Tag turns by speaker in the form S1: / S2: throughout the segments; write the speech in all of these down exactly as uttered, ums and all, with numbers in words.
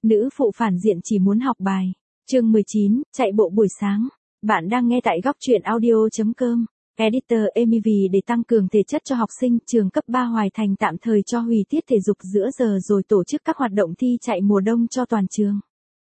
S1: Nữ phụ phản diện chỉ muốn học bài. Chương mười chín, chạy bộ buổi sáng. Bạn đang nghe tại góc truyện audio chấm com. Editor Amy vì để tăng cường thể chất cho học sinh, trường cấp ba Hoài Thành tạm thời cho hủy tiết thể dục giữa giờ rồi tổ chức các hoạt động thi chạy mùa đông cho toàn trường.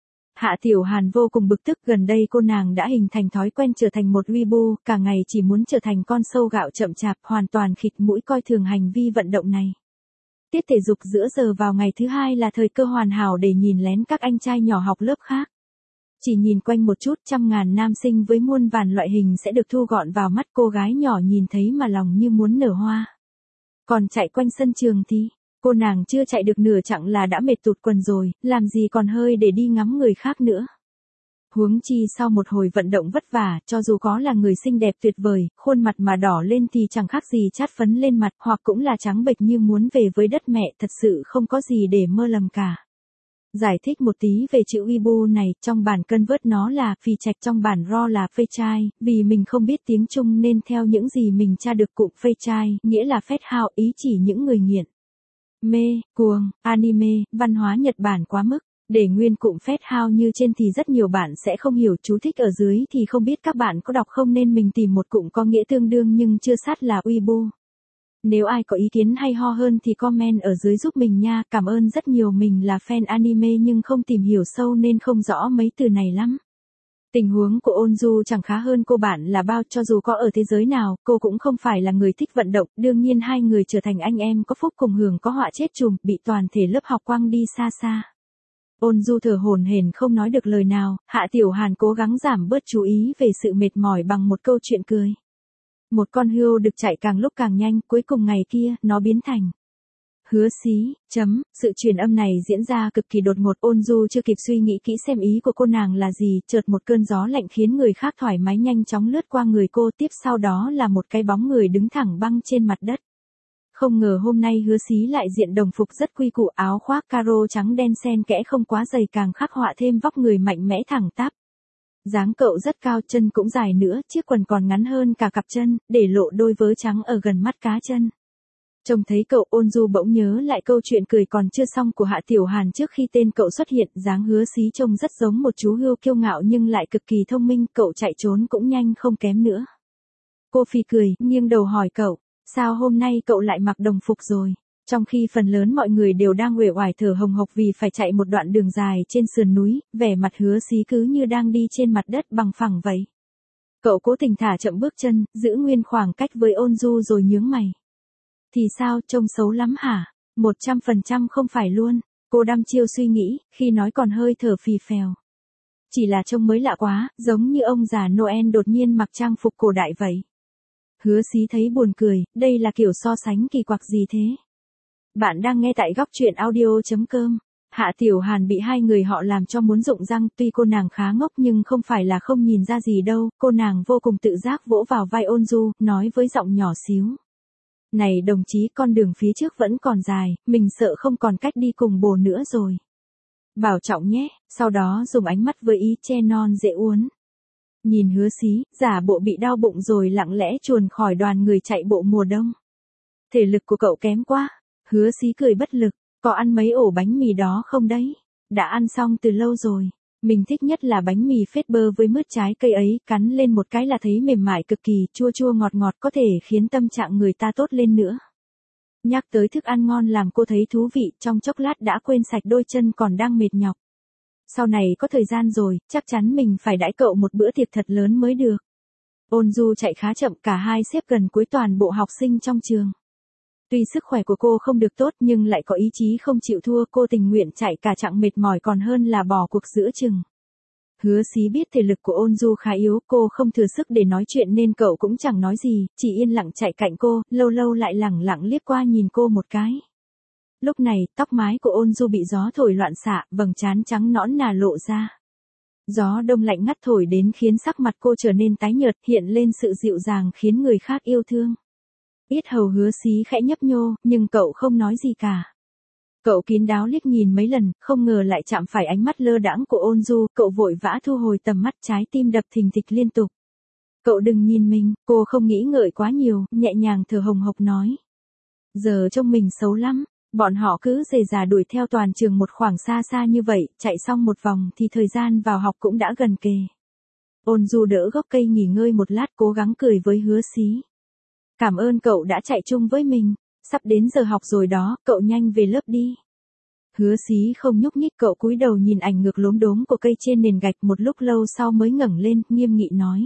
S1: Hạ Tiểu Hàn vô cùng bực tức, gần đây cô nàng đã hình thành thói quen trở thành một weeaboo, cả ngày chỉ muốn trở thành con sâu gạo chậm chạp, hoàn toàn khịt mũi coi thường hành vi vận động này. Tiết thể dục giữa giờ vào ngày thứ hai là thời cơ hoàn hảo để nhìn lén các anh trai nhỏ học lớp khác. Chỉ nhìn quanh một chút, trăm ngàn nam sinh với muôn vàn loại hình sẽ được thu gọn vào mắt, cô gái nhỏ nhìn thấy mà lòng như muốn nở hoa. Còn chạy quanh sân trường thì, cô nàng chưa chạy được nửa chặng là đã mệt tụt quần rồi, làm gì còn hơi để đi ngắm người khác nữa. Huống chi sau một hồi vận động vất vả, cho dù có là người xinh đẹp tuyệt vời, khuôn mặt mà đỏ lên thì chẳng khác gì chát phấn lên mặt, hoặc cũng là trắng bệch như muốn về với đất mẹ, thật sự không có gì để mơ lầm cả. Giải thích một tí về chữ weeaboo này, trong bản convert nó là phì trạch, trong bản raw là phê trai, vì mình không biết tiếng Trung nên theo những gì mình tra được cụm phê trai, nghĩa là phét hao, ý chỉ những người nghiện mê, cuồng, anime, văn hóa Nhật Bản quá mức. Để nguyên cụm phét hao như trên thì rất nhiều bạn sẽ không hiểu, chú thích ở dưới thì không biết các bạn có đọc không nên mình tìm một cụm có nghĩa tương đương nhưng chưa sát là weeaboo. Nếu ai có ý kiến hay ho hơn thì comment ở dưới giúp mình nha, cảm ơn rất nhiều, mình là fan anime nhưng không tìm hiểu sâu nên không rõ mấy từ này lắm. Tình huống của Onju chẳng khá hơn cô bạn là bao, cho dù có ở thế giới nào, cô cũng không phải là người thích vận động, đương nhiên hai người trở thành anh em có phúc cùng hưởng có họa chết chùm, bị toàn thể lớp học quăng đi xa xa. Onju thở hổn hển không nói được lời nào, Hạ Tiểu Hàn cố gắng giảm bớt chú ý về sự mệt mỏi bằng một câu chuyện cười. Một con hươu được chạy càng lúc càng nhanh, cuối cùng ngày kia, nó biến thành Hứa Xí, chấm, sự truyền âm này diễn ra cực kỳ đột ngột, Onju chưa kịp suy nghĩ kỹ xem ý của cô nàng là gì, chợt một cơn gió lạnh khiến người khác thoải mái nhanh chóng lướt qua người cô, tiếp sau đó là một cái bóng người đứng thẳng băng trên mặt đất. Không ngờ hôm nay Hứa Xí lại diện đồng phục rất quy củ, áo khoác caro trắng đen xen kẽ không quá dày càng khắc họa thêm vóc người mạnh mẽ thẳng tắp. Dáng cậu rất cao, chân cũng dài nữa, chiếc quần còn ngắn hơn cả cặp chân, để lộ đôi vớ trắng ở gần mắt cá chân. Trông thấy cậu, Onju bỗng nhớ lại câu chuyện cười còn chưa xong của Hạ Tiểu Hàn trước khi tên cậu xuất hiện, dáng Hứa Xí trông rất giống một chú hươu kiêu ngạo nhưng lại cực kỳ thông minh, cậu chạy trốn cũng nhanh không kém nữa. Cô phì cười, nghiêng đầu hỏi cậu, sao hôm nay cậu lại mặc đồng phục rồi? Trong khi phần lớn mọi người đều đang uể oải thở hồng hộc vì phải chạy một đoạn đường dài trên sườn núi, vẻ mặt Hứa Xí cứ như đang đi trên mặt đất bằng phẳng vậy. Cậu cố tình thả chậm bước chân, giữ nguyên khoảng cách với Onju rồi nhướng mày. Thì sao, trông xấu lắm hả? Một trăm phần trăm không phải luôn. Cô đăm chiêu suy nghĩ, khi nói còn hơi thở phì phèo. Chỉ là trông mới lạ quá, giống như ông già Noel đột nhiên mặc trang phục cổ đại vậy. Hứa Xí thấy buồn cười, đây là kiểu so sánh kỳ quặc gì thế? Bạn đang nghe tại góc truyện audio chấm com. Hạ Tiểu Hàn bị hai người họ làm cho muốn rụng răng, tuy cô nàng khá ngốc nhưng không phải là không nhìn ra gì đâu, cô nàng vô cùng tự giác vỗ vào vai Onju, nói với giọng nhỏ xíu. Này đồng chí, con đường phía trước vẫn còn dài, mình sợ không còn cách đi cùng bồ nữa rồi. Bảo trọng nhé, sau đó dùng ánh mắt với ý che non dễ uốn. Nhìn Hứa Xí, giả bộ bị đau bụng rồi lặng lẽ chuồn khỏi đoàn người chạy bộ mùa đông. Thể lực của cậu kém quá. Hứa Xí cười bất lực, có ăn mấy ổ bánh mì đó không đấy? Đã ăn xong từ lâu rồi. Mình thích nhất là bánh mì phết bơ với mứt trái cây ấy, cắn lên một cái là thấy mềm mại cực kỳ, chua chua ngọt ngọt, có thể khiến tâm trạng người ta tốt lên nữa. Nhắc tới thức ăn ngon làm cô thấy thú vị, trong chốc lát đã quên sạch đôi chân còn đang mệt nhọc. Sau này có thời gian rồi, chắc chắn mình phải đãi cậu một bữa tiệc thật lớn mới được. Onju chạy khá chậm, cả hai xếp gần cuối toàn bộ học sinh trong trường. Tuy sức khỏe của cô không được tốt nhưng lại có ý chí không chịu thua, cô tình nguyện chạy cả chặng mệt mỏi còn hơn là bỏ cuộc giữa chừng. Hứa Xí biết thể lực của Onju khá yếu, cô không thừa sức để nói chuyện nên cậu cũng chẳng nói gì, chỉ yên lặng chạy cạnh cô, lâu lâu lại lẳng lặng liếc qua nhìn cô một cái. Lúc này, tóc mái của Onju bị gió thổi loạn xạ, vầng trán trắng nõn nà lộ ra. Gió đông lạnh ngắt thổi đến khiến sắc mặt cô trở nên tái nhợt, hiện lên sự dịu dàng khiến người khác yêu thương. Yết hầu Hứa Xí khẽ nhấp nhô, nhưng cậu không nói gì cả. Cậu kín đáo liếc nhìn mấy lần, không ngờ lại chạm phải ánh mắt lơ đãng của Onju, cậu vội vã thu hồi tầm mắt, trái tim đập thình thịch liên tục. Cậu đừng nhìn mình, cô không nghĩ ngợi quá nhiều, nhẹ nhàng thở hồng hộc nói. Giờ trông mình xấu lắm, Bọn họ cứ rề rà đuổi theo toàn trường một khoảng xa xa như vậy, chạy xong một vòng thì thời gian vào học cũng đã gần kề. Ôn Du đỡ gốc cây nghỉ ngơi một lát, cố gắng cười với Hứa Xí. Cảm ơn cậu đã chạy chung với mình, sắp đến giờ học rồi đó, cậu nhanh về lớp đi. Hứa Xí không nhúc nhích, cậu cúi đầu nhìn ảnh ngược lốm đốm của cây trên nền gạch, một lúc lâu sau mới ngẩng lên, nghiêm nghị nói.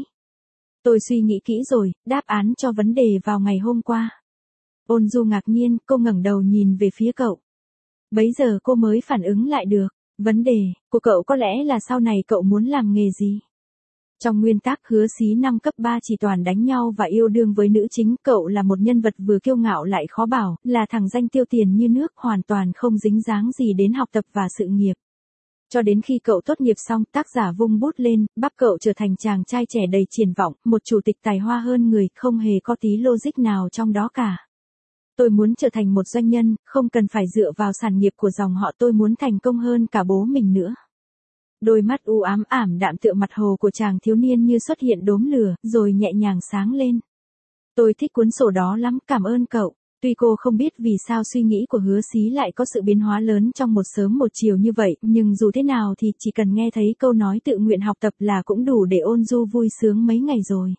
S1: Tôi suy nghĩ kỹ rồi, đáp án cho vấn đề vào ngày hôm qua. Ôn Du ngạc nhiên, cô ngẩng đầu nhìn về phía cậu. Bấy giờ cô mới phản ứng lại được, vấn đề của cậu có lẽ là sau này cậu muốn làm nghề gì? Trong nguyên tắc Hứa Xí năm cấp ba chỉ toàn đánh nhau và yêu đương với nữ chính, cậu là một nhân vật vừa kiêu ngạo lại khó bảo, là thằng danh tiêu tiền như nước, hoàn toàn không dính dáng gì đến học tập và sự nghiệp. Cho đến khi cậu tốt nghiệp xong, tác giả vung bút lên, bắt cậu trở thành chàng trai trẻ đầy triển vọng, một chủ tịch tài hoa hơn người, không hề có tí logic nào trong đó cả. Tôi muốn trở thành một doanh nhân, không cần phải dựa vào sản nghiệp của dòng họ, tôi muốn thành công hơn cả bố mình nữa. Đôi mắt u ám ảm đạm tựa mặt hồ của chàng thiếu niên như xuất hiện đốm lửa, rồi nhẹ nhàng sáng lên. Tôi thích cuốn sổ đó lắm, cảm ơn cậu. Tuy cô không biết vì sao suy nghĩ của Hứa Xí lại có sự biến hóa lớn trong một sớm một chiều như vậy, nhưng dù thế nào thì chỉ cần nghe thấy câu nói tự nguyện học tập là cũng đủ để Ôn Du vui sướng mấy ngày rồi.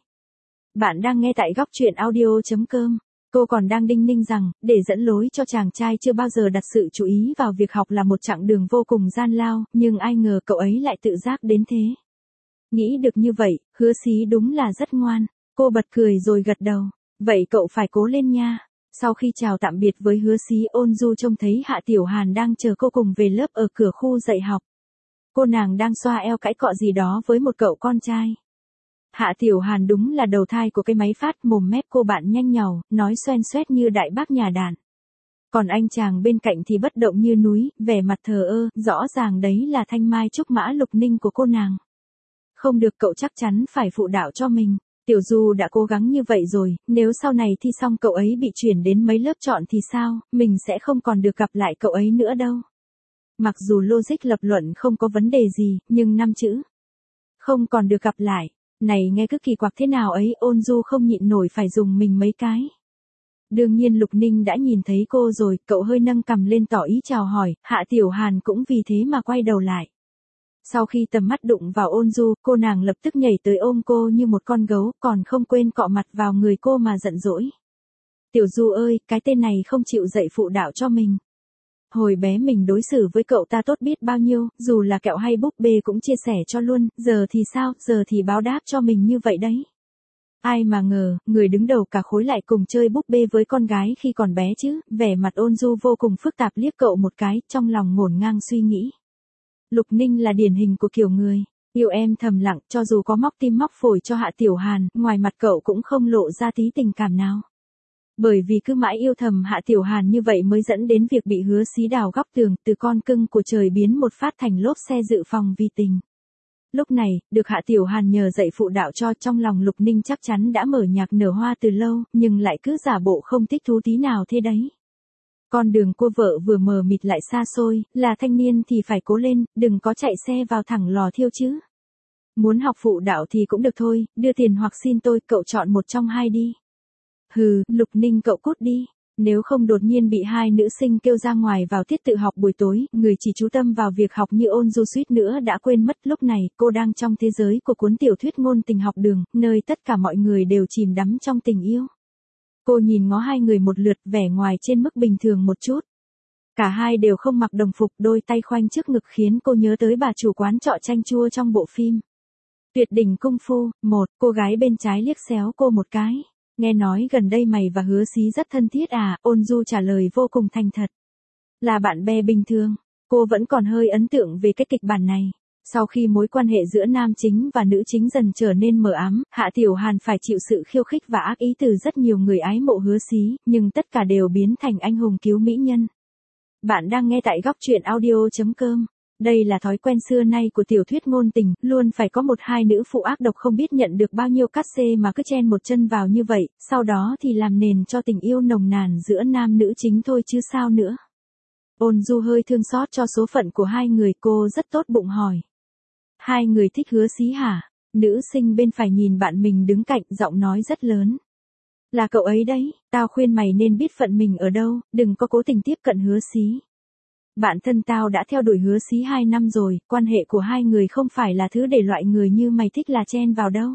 S1: Bạn đang nghe tại góc truyện audio chấm com. Cô còn đang đinh ninh rằng, để dẫn lối cho chàng trai chưa bao giờ đặt sự chú ý vào việc học là một chặng đường vô cùng gian lao, nhưng ai ngờ cậu ấy lại tự giác đến thế. Nghĩ được như vậy, Hứa Xí đúng là rất ngoan. Cô bật cười rồi gật đầu. Vậy cậu phải cố lên nha. Sau khi chào tạm biệt với Hứa Xí, Ôn Du trông thấy Hạ Tiểu Hàn đang chờ cô cùng về lớp ở cửa khu dạy học. Cô nàng đang xoa eo cãi cọ gì đó với một cậu con trai. Hạ Tiểu Hàn đúng là đầu thai của cái máy phát, mồm mép cô bạn nhanh nhảu, nói xoen xoét như đại bác nhà đàn. Còn anh chàng bên cạnh thì bất động như núi, vẻ mặt thờ ơ, rõ ràng đấy là thanh mai trúc mã Lục Ninh của cô nàng. Không được, cậu chắc chắn phải phụ đạo cho mình. Tiểu Du đã cố gắng như vậy rồi, nếu sau này thi xong cậu ấy bị chuyển đến mấy lớp chọn thì sao, mình sẽ không còn được gặp lại cậu ấy nữa đâu. Mặc dù logic lập luận không có vấn đề gì, nhưng năm chữ không còn được gặp lại, này nghe cứ kỳ quặc thế nào ấy. Ôn Du không nhịn nổi phải dùng mình mấy cái. Đương nhiên Lục Ninh đã nhìn thấy cô rồi, cậu hơi nâng cằm lên tỏ ý chào hỏi, Hạ Tiểu Hàn cũng vì thế mà quay đầu lại. Sau khi tầm mắt đụng vào Ôn Du, cô nàng lập tức nhảy tới ôm cô như một con gấu, còn không quên cọ mặt vào người cô mà giận dỗi. Tiểu Du ơi, cái tên này không chịu dạy phụ đạo cho mình. Hồi bé mình đối xử với cậu ta tốt biết bao nhiêu, dù là kẹo hay búp bê cũng chia sẻ cho luôn, giờ thì sao, giờ thì báo đáp cho mình như vậy đấy. Ai mà ngờ, người đứng đầu cả khối lại cùng chơi búp bê với con gái khi còn bé chứ. Vẻ mặt Ôn Du vô cùng phức tạp liếc cậu một cái, trong lòng ngổn ngang suy nghĩ. Lục Ninh là điển hình của kiểu người yêu em thầm lặng, cho dù có móc tim móc phổi cho Hạ Tiểu Hàn, ngoài mặt cậu cũng không lộ ra tí tình cảm nào. Bởi vì cứ mãi yêu thầm Hạ Tiểu Hàn như vậy mới dẫn đến việc bị Hứa Xí đào góc tường, từ con cưng của trời biến một phát thành lốp xe dự phòng vì tình. Lúc này, được Hạ Tiểu Hàn nhờ dạy phụ đạo cho, trong lòng Lục Ninh chắc chắn đã mở nhạc nở hoa từ lâu, nhưng lại cứ giả bộ không thích thú tí nào thế đấy. Con đường cô vợ vừa mờ mịt lại xa xôi, là thanh niên thì phải cố lên, đừng có chạy xe vào thẳng lò thiêu chứ. Muốn học phụ đạo thì cũng được thôi, đưa tiền hoặc xin tôi, cậu chọn một trong hai đi. Hừ, Lục Ninh cậu cút đi, nếu không đột nhiên bị hai nữ sinh kêu ra ngoài vào tiết tự học buổi tối, người chỉ chú tâm vào việc học như Ôn Du suýt nữa đã quên mất lúc này cô đang trong thế giới của cuốn tiểu thuyết ngôn tình học đường, nơi tất cả mọi người đều chìm đắm trong tình yêu. Cô nhìn ngó hai người một lượt, vẻ ngoài trên mức bình thường một chút. Cả hai đều không mặc đồng phục, đôi tay khoanh trước ngực khiến cô nhớ tới bà chủ quán trọ chanh chua trong bộ phim Tuyệt đỉnh Cung Phu. Một, cô gái bên trái liếc xéo cô một cái. Nghe nói gần đây mày và Hứa Xí rất thân thiết à? Ôn Du trả lời vô cùng thành thật. Là bạn bè bình thường. Cô vẫn còn hơi ấn tượng về cái kịch bản này. Sau khi mối quan hệ giữa nam chính và nữ chính dần trở nên mờ ám, Hạ Tiểu Hàn phải chịu sự khiêu khích và ác ý từ rất nhiều người ái mộ Hứa Xí, nhưng tất cả đều biến thành anh hùng cứu mỹ nhân. Bạn đang nghe tại góc truyện audio chấm com. Đây là thói quen xưa nay của tiểu thuyết ngôn tình, luôn phải có một hai nữ phụ ác độc không biết nhận được bao nhiêu cát xê mà cứ chen một chân vào như vậy, sau đó thì làm nền cho tình yêu nồng nàn giữa nam nữ chính thôi chứ sao nữa. Ôn Du hơi thương xót cho số phận của hai người, cô rất tốt bụng hỏi. Hai người thích Hứa Xí hả? Nữ sinh bên phải nhìn bạn mình đứng cạnh, giọng nói rất lớn. Là cậu ấy đấy, tao khuyên mày nên biết phận mình ở đâu, đừng có cố tình tiếp cận Hứa Xí. Bạn thân tao đã theo đuổi Hứa Xí hai năm rồi, quan hệ của hai người không phải là thứ để loại người như mày thích là chen vào đâu.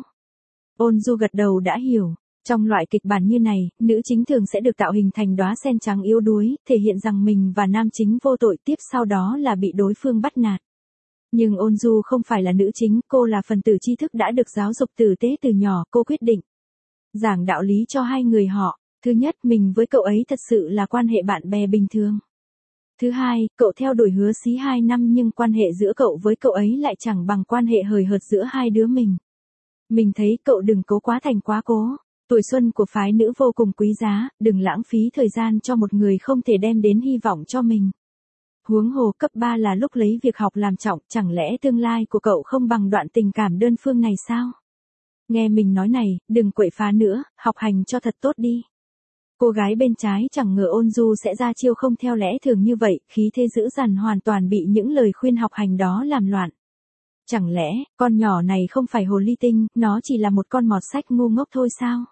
S1: Ôn Du gật đầu đã hiểu. Trong loại kịch bản như này, nữ chính thường sẽ được tạo hình thành đóa sen trắng yếu đuối, thể hiện rằng mình và nam chính vô tội, tiếp sau đó là bị đối phương bắt nạt. Nhưng Ôn Du không phải là nữ chính, cô là phần tử tri thức đã được giáo dục tử tế từ nhỏ, cô quyết định giảng đạo lý cho hai người họ. Thứ nhất, mình với cậu ấy thật sự là quan hệ bạn bè bình thường. Thứ hai, cậu theo đuổi Hứa Xí hai năm nhưng quan hệ giữa cậu với cậu ấy lại chẳng bằng quan hệ hời hợt giữa hai đứa mình. Mình thấy cậu đừng cố quá thành quá cố. Tuổi xuân của phái nữ vô cùng quý giá, đừng lãng phí thời gian cho một người không thể đem đến hy vọng cho mình. Huống hồ cấp ba là lúc lấy việc học làm trọng, chẳng lẽ tương lai của cậu không bằng đoạn tình cảm đơn phương này sao? Nghe mình nói này, đừng quậy phá nữa, học hành cho thật tốt đi. Cô gái bên trái chẳng ngờ Ôn Du sẽ ra chiêu không theo lẽ thường như vậy, khí thế dữ dằn hoàn toàn bị những lời khuyên học hành đó làm loạn. Chẳng lẽ, con nhỏ này không phải hồ ly tinh, nó chỉ là một con mọt sách ngu ngốc thôi sao?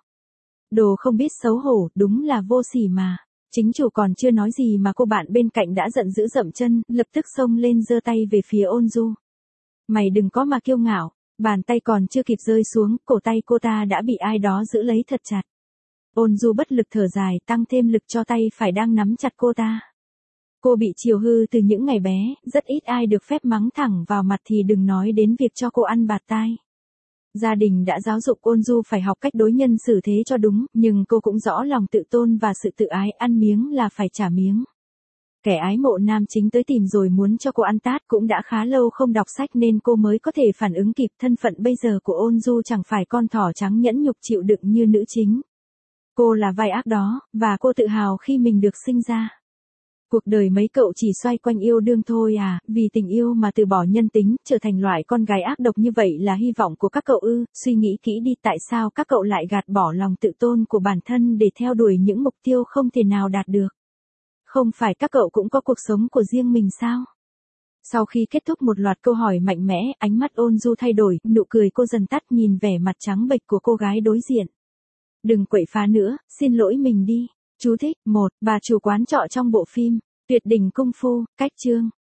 S1: Đồ không biết xấu hổ, đúng là vô sỉ mà. Chính chủ còn chưa nói gì mà cô bạn bên cạnh đã giận dữ dậm chân, lập tức xông lên giơ tay về phía Ôn Du. Mày đừng có mà kiêu ngạo, bàn tay còn chưa kịp rơi xuống, cổ tay cô ta đã bị ai đó giữ lấy thật chặt. Ôn Du bất lực thở dài, tăng thêm lực cho tay phải đang nắm chặt cô ta. Cô bị chiều hư từ những ngày bé, rất ít ai được phép mắng thẳng vào mặt thì đừng nói đến việc cho cô ăn bạt tai. Gia đình đã giáo dục Ôn Du phải học cách đối nhân xử thế cho đúng, nhưng cô cũng rõ lòng tự tôn và sự tự ái, ăn miếng là phải trả miếng. Kẻ ái mộ nam chính tới tìm rồi muốn cho cô ăn tát, cũng đã khá lâu không đọc sách nên cô mới có thể phản ứng kịp. Thân phận bây giờ của Ôn Du chẳng phải con thỏ trắng nhẫn nhục chịu đựng như nữ chính. Cô là vai ác đó, và cô tự hào khi mình được sinh ra. Cuộc đời mấy cậu chỉ xoay quanh yêu đương thôi à, vì tình yêu mà từ bỏ nhân tính, trở thành loại con gái ác độc như vậy là hy vọng của các cậu ư? Suy nghĩ kỹ đi, tại sao các cậu lại gạt bỏ lòng tự tôn của bản thân để theo đuổi những mục tiêu không thể nào đạt được? Không phải các cậu cũng có cuộc sống của riêng mình sao? Sau khi kết thúc một loạt câu hỏi mạnh mẽ, ánh mắt Ôn Du thay đổi, nụ cười cô dần tắt nhìn vẻ mặt trắng bệch của cô gái đối diện. Đừng quậy phá nữa, xin lỗi mình đi. Chú thích, một, bà chủ quán trọ trong bộ phim Tuyệt đỉnh Cung Phu, cách chương.